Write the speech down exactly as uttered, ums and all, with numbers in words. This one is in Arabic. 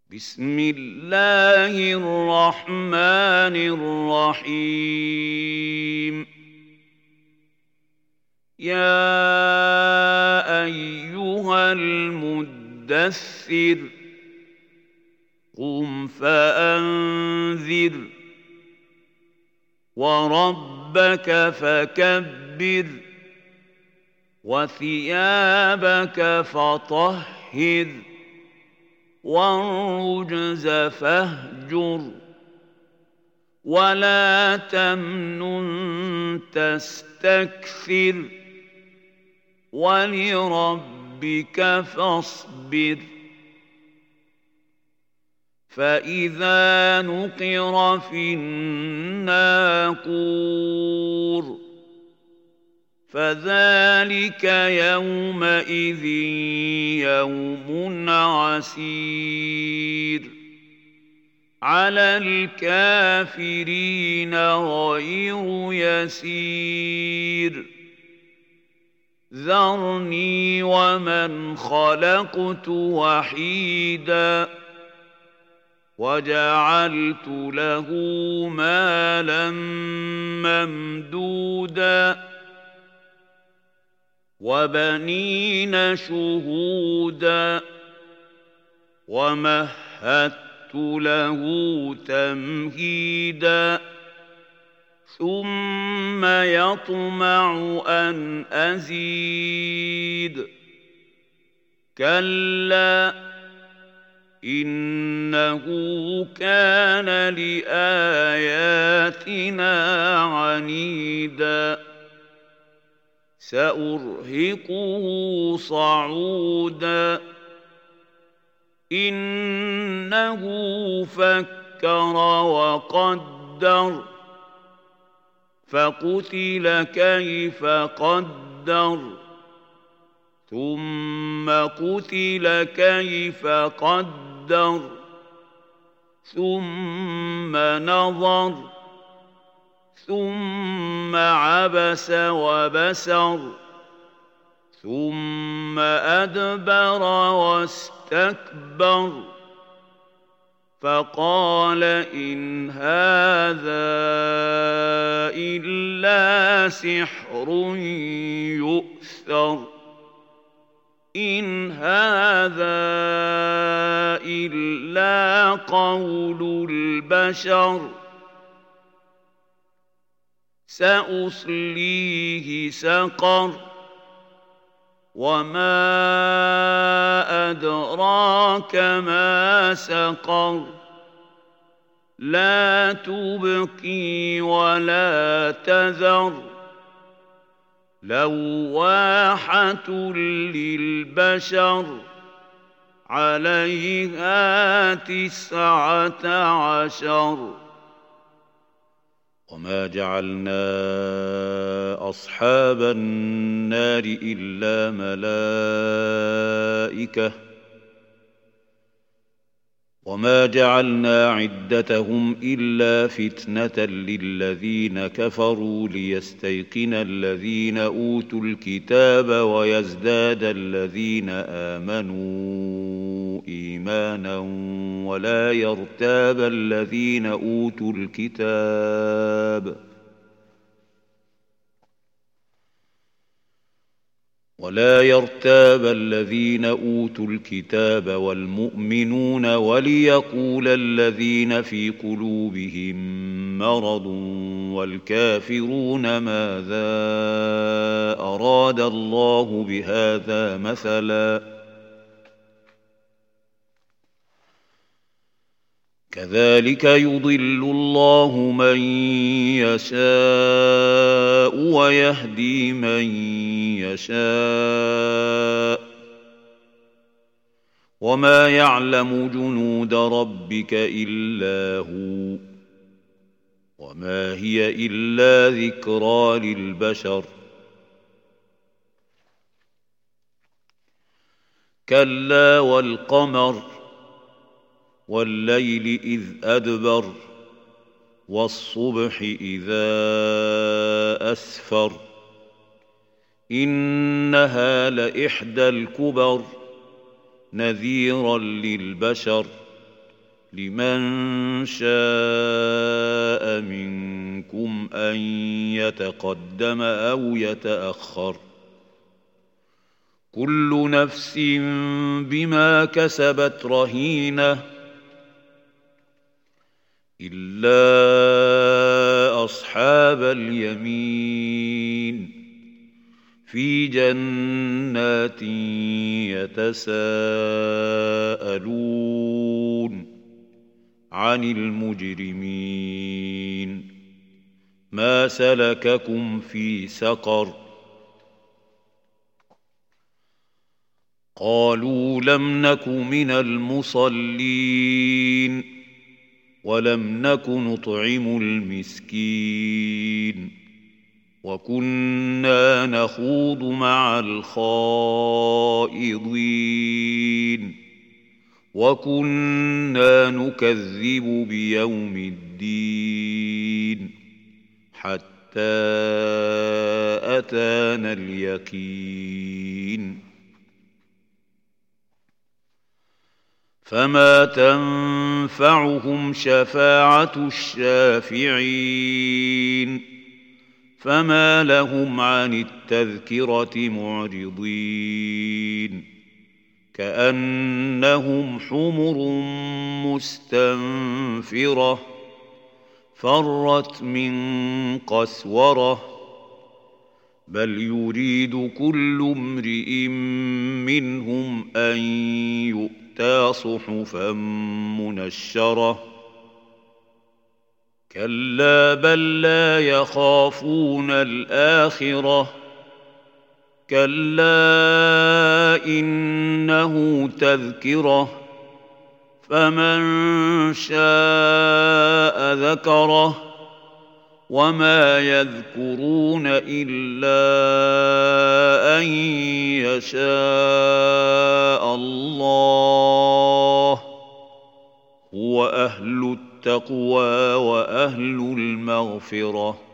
بسم الله الرحمن الرحيم. يا أيها المدثر قم فأنذر وربك فكبر وثيابك فطهر والرجز فاهجر ولا تمنن تستكثر ولربك فاصبر. فإذا نقر في الناقور فذلك يومئذ يوم عسير على الكافرين غير يسير. ذرني ومن خلقت وحيدا وجعلت له مالا ممدودا وبنين شهودا ومهدت له تمهيدا ثم يطمع أن أزيد. كلا إنه كان لآياتنا عنيدا سأرهقه صعودا إنه فكر وقدر فقتل كيف قدر ثم قتل كيف قدر ثم نظر ثم عبس وبسر ثم أدبر واستكبر فقال إن هذا إلا سحر يؤثر إن هذا إلا قول البشر سأصليه سقر وما أدراك ما سقر لا تبقي ولا تذر لواحة للبشر عليها تسعة عشر. وما جعلنا أصحاب النار إلا ملائكة وما جعلنا عدتهم إلا فتنة للذين كفروا ليستيقن الذين أوتوا الكتاب ويزداد الذين آمنوا إيمانا ولا يرتاب الذين أوتوا الكتاب ولا يرتاب الذين أوتوا الكتاب والمؤمنون وليقول الذين في قلوبهم مرض والكافرون ماذا أراد الله بهذا مثلا كذلك يضل الله من يشاء ويهدي من يشاء وما يعلم جنود ربك إلا هو وما هي إلا ذكرى للبشر. كلا والقمر والليل إذ أدبر والصبح إذا أسفر إنها لإحدى الكبر نذيرا للبشر لمن شاء منكم أن يتقدم أو يتأخر كل نفس بما كسبت رهينة إلا أصحاب اليمين في جنات يتساءلون عن المجرمين ما سلككم في سقر قالوا لم نك من المصلين ولم نك نطعم المسكين وكنا نخوض مع الخائضين وكنا نكذب بيوم الدين حتى أتانا اليقين فما تنفعهم شفاعة الشافعين فما لهم عن التذكرة معرضين كأنهم حمر مستنفرة فرت من قسورة بل يريد كل امرئ منهم أن يؤتى صحفا منشرة كلا بل لا يخافون الآخرة كلا إنه تذكرة فمن شاء ذكره وما يذكرون إلا أن يشاء الله هو أهل التقوى وأهل المغفرة